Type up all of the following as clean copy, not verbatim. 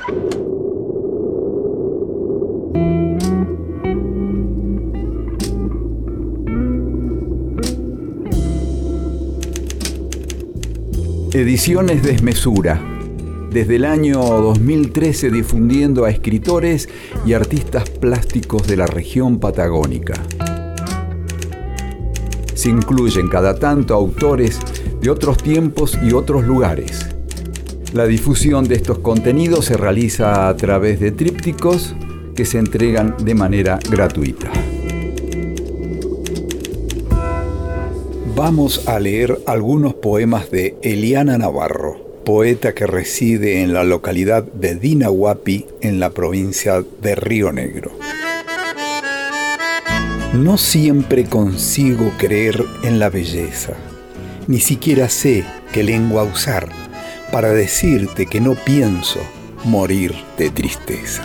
Ediciones Desmesura, desde el año 2013 difundiendo a escritores y artistas plásticos de la región patagónica. Se incluyen cada tanto autores de otros tiempos y otros lugares. La difusión de estos contenidos se realiza a través de trípticos que se entregan de manera gratuita. Vamos a leer algunos poemas de Eliana Navarro, poeta que reside en la localidad de Dinahuapi, en la provincia de Río Negro. No siempre consigo creer en la belleza, ni siquiera sé qué lengua usar para decirte que no pienso morir de tristeza.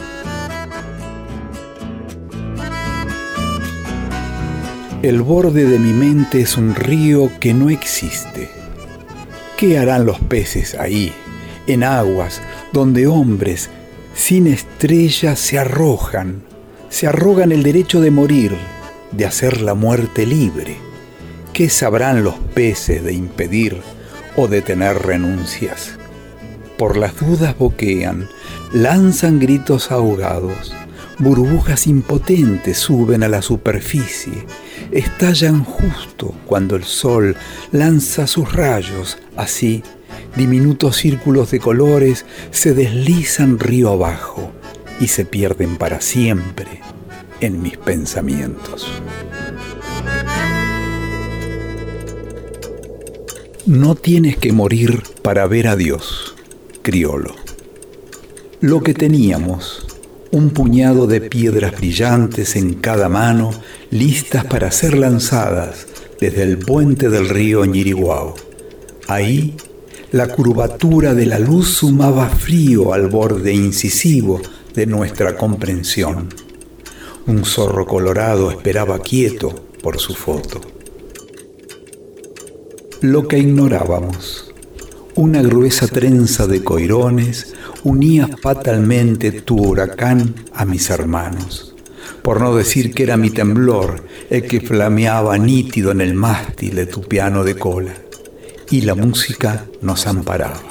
El borde de mi mente es un río que no existe. ¿Qué harán los peces ahí, en aguas donde hombres sin estrellas se arrogan el derecho de morir, de hacer la muerte libre? ¿Qué sabrán los peces de impedir o de tener renuncias? Por las dudas boquean, lanzan gritos ahogados, burbujas impotentes suben a la superficie, estallan justo cuando el sol lanza sus rayos. Así, diminutos círculos de colores se deslizan río abajo y se pierden para siempre en mis pensamientos. No tienes que morir para ver a Dios, Criollo. Lo que teníamos, un puñado de piedras brillantes en cada mano, listas para ser lanzadas desde el puente del río Ñiriguao. Ahí, la curvatura de la luz sumaba frío al borde incisivo de nuestra comprensión. Un zorro colorado esperaba quieto por su foto. Lo que ignorábamos, una gruesa trenza de coirones unía fatalmente tu huracán a mis hermanos, por no decir que era mi temblor el que flameaba nítido en el mástil de tu piano de cola, y la música nos amparaba.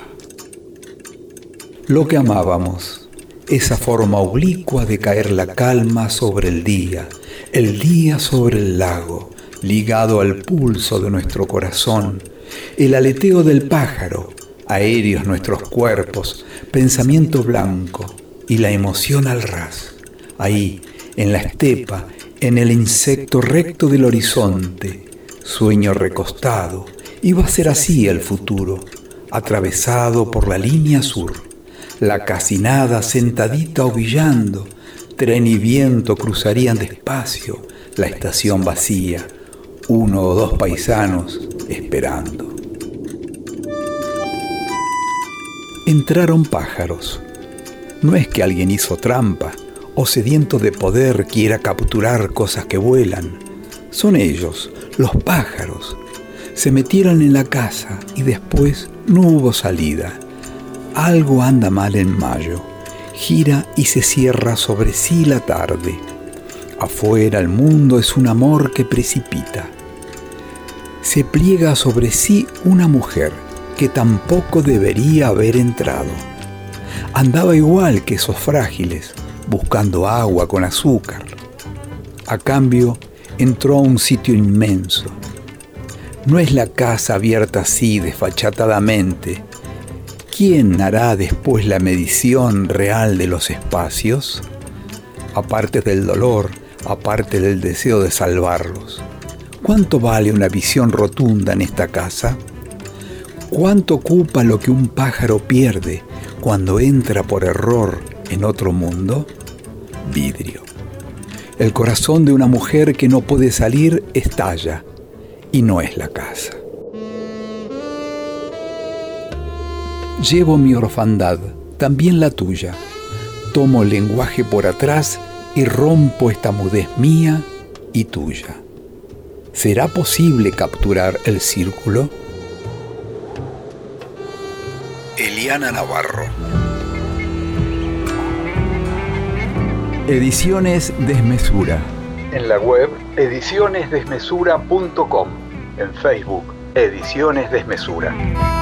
Lo que amábamos, esa forma oblicua de caer la calma sobre el día sobre el lago, ligado al pulso de nuestro corazón, el aleteo del pájaro, aéreos nuestros cuerpos, pensamiento blanco y la emoción al ras. Ahí, en la estepa, en el insecto recto del horizonte, sueño recostado, iba a ser así el futuro, atravesado por la línea sur, la casinada sentadita ovillando, tren y viento cruzarían despacio la estación vacía, uno o dos paisanos esperando. Entraron pájaros. No es que alguien hizo trampa o sediento de poder quiera capturar cosas que vuelan. Son ellos, los pájaros. Se metieron en la casa y después no hubo salida. Algo anda mal en mayo. Gira y se cierra sobre sí la tarde. Afuera el mundo es un amor que precipita. Se pliega sobre sí una mujer que tampoco debería haber entrado. Andaba igual que esos frágiles, buscando agua con azúcar. A cambio, entró a un sitio inmenso. No es la casa abierta así desfachatadamente. ¿Quién hará después la medición real de los espacios? Aparte del dolor, aparte del deseo de salvarlos. ¿Cuánto vale una visión rotunda en esta casa? ¿Cuánto ocupa lo que un pájaro pierde cuando entra por error en otro mundo? Vidrio. El corazón de una mujer que no puede salir estalla, y no es la casa. Llevo mi orfandad, también la tuya. Tomo el lenguaje por atrás y rompo esta mudez mía y tuya. ¿Será posible capturar el círculo? Eliana Navarro. Ediciones Desmesura. En la web edicionesdesmesura.com. En Facebook, Ediciones Desmesura.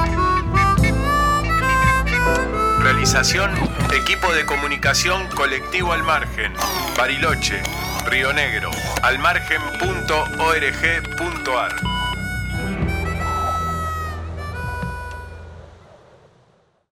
Realización, equipo de comunicación Colectivo Al Margen, Bariloche, Río Negro, almargen.org.ar.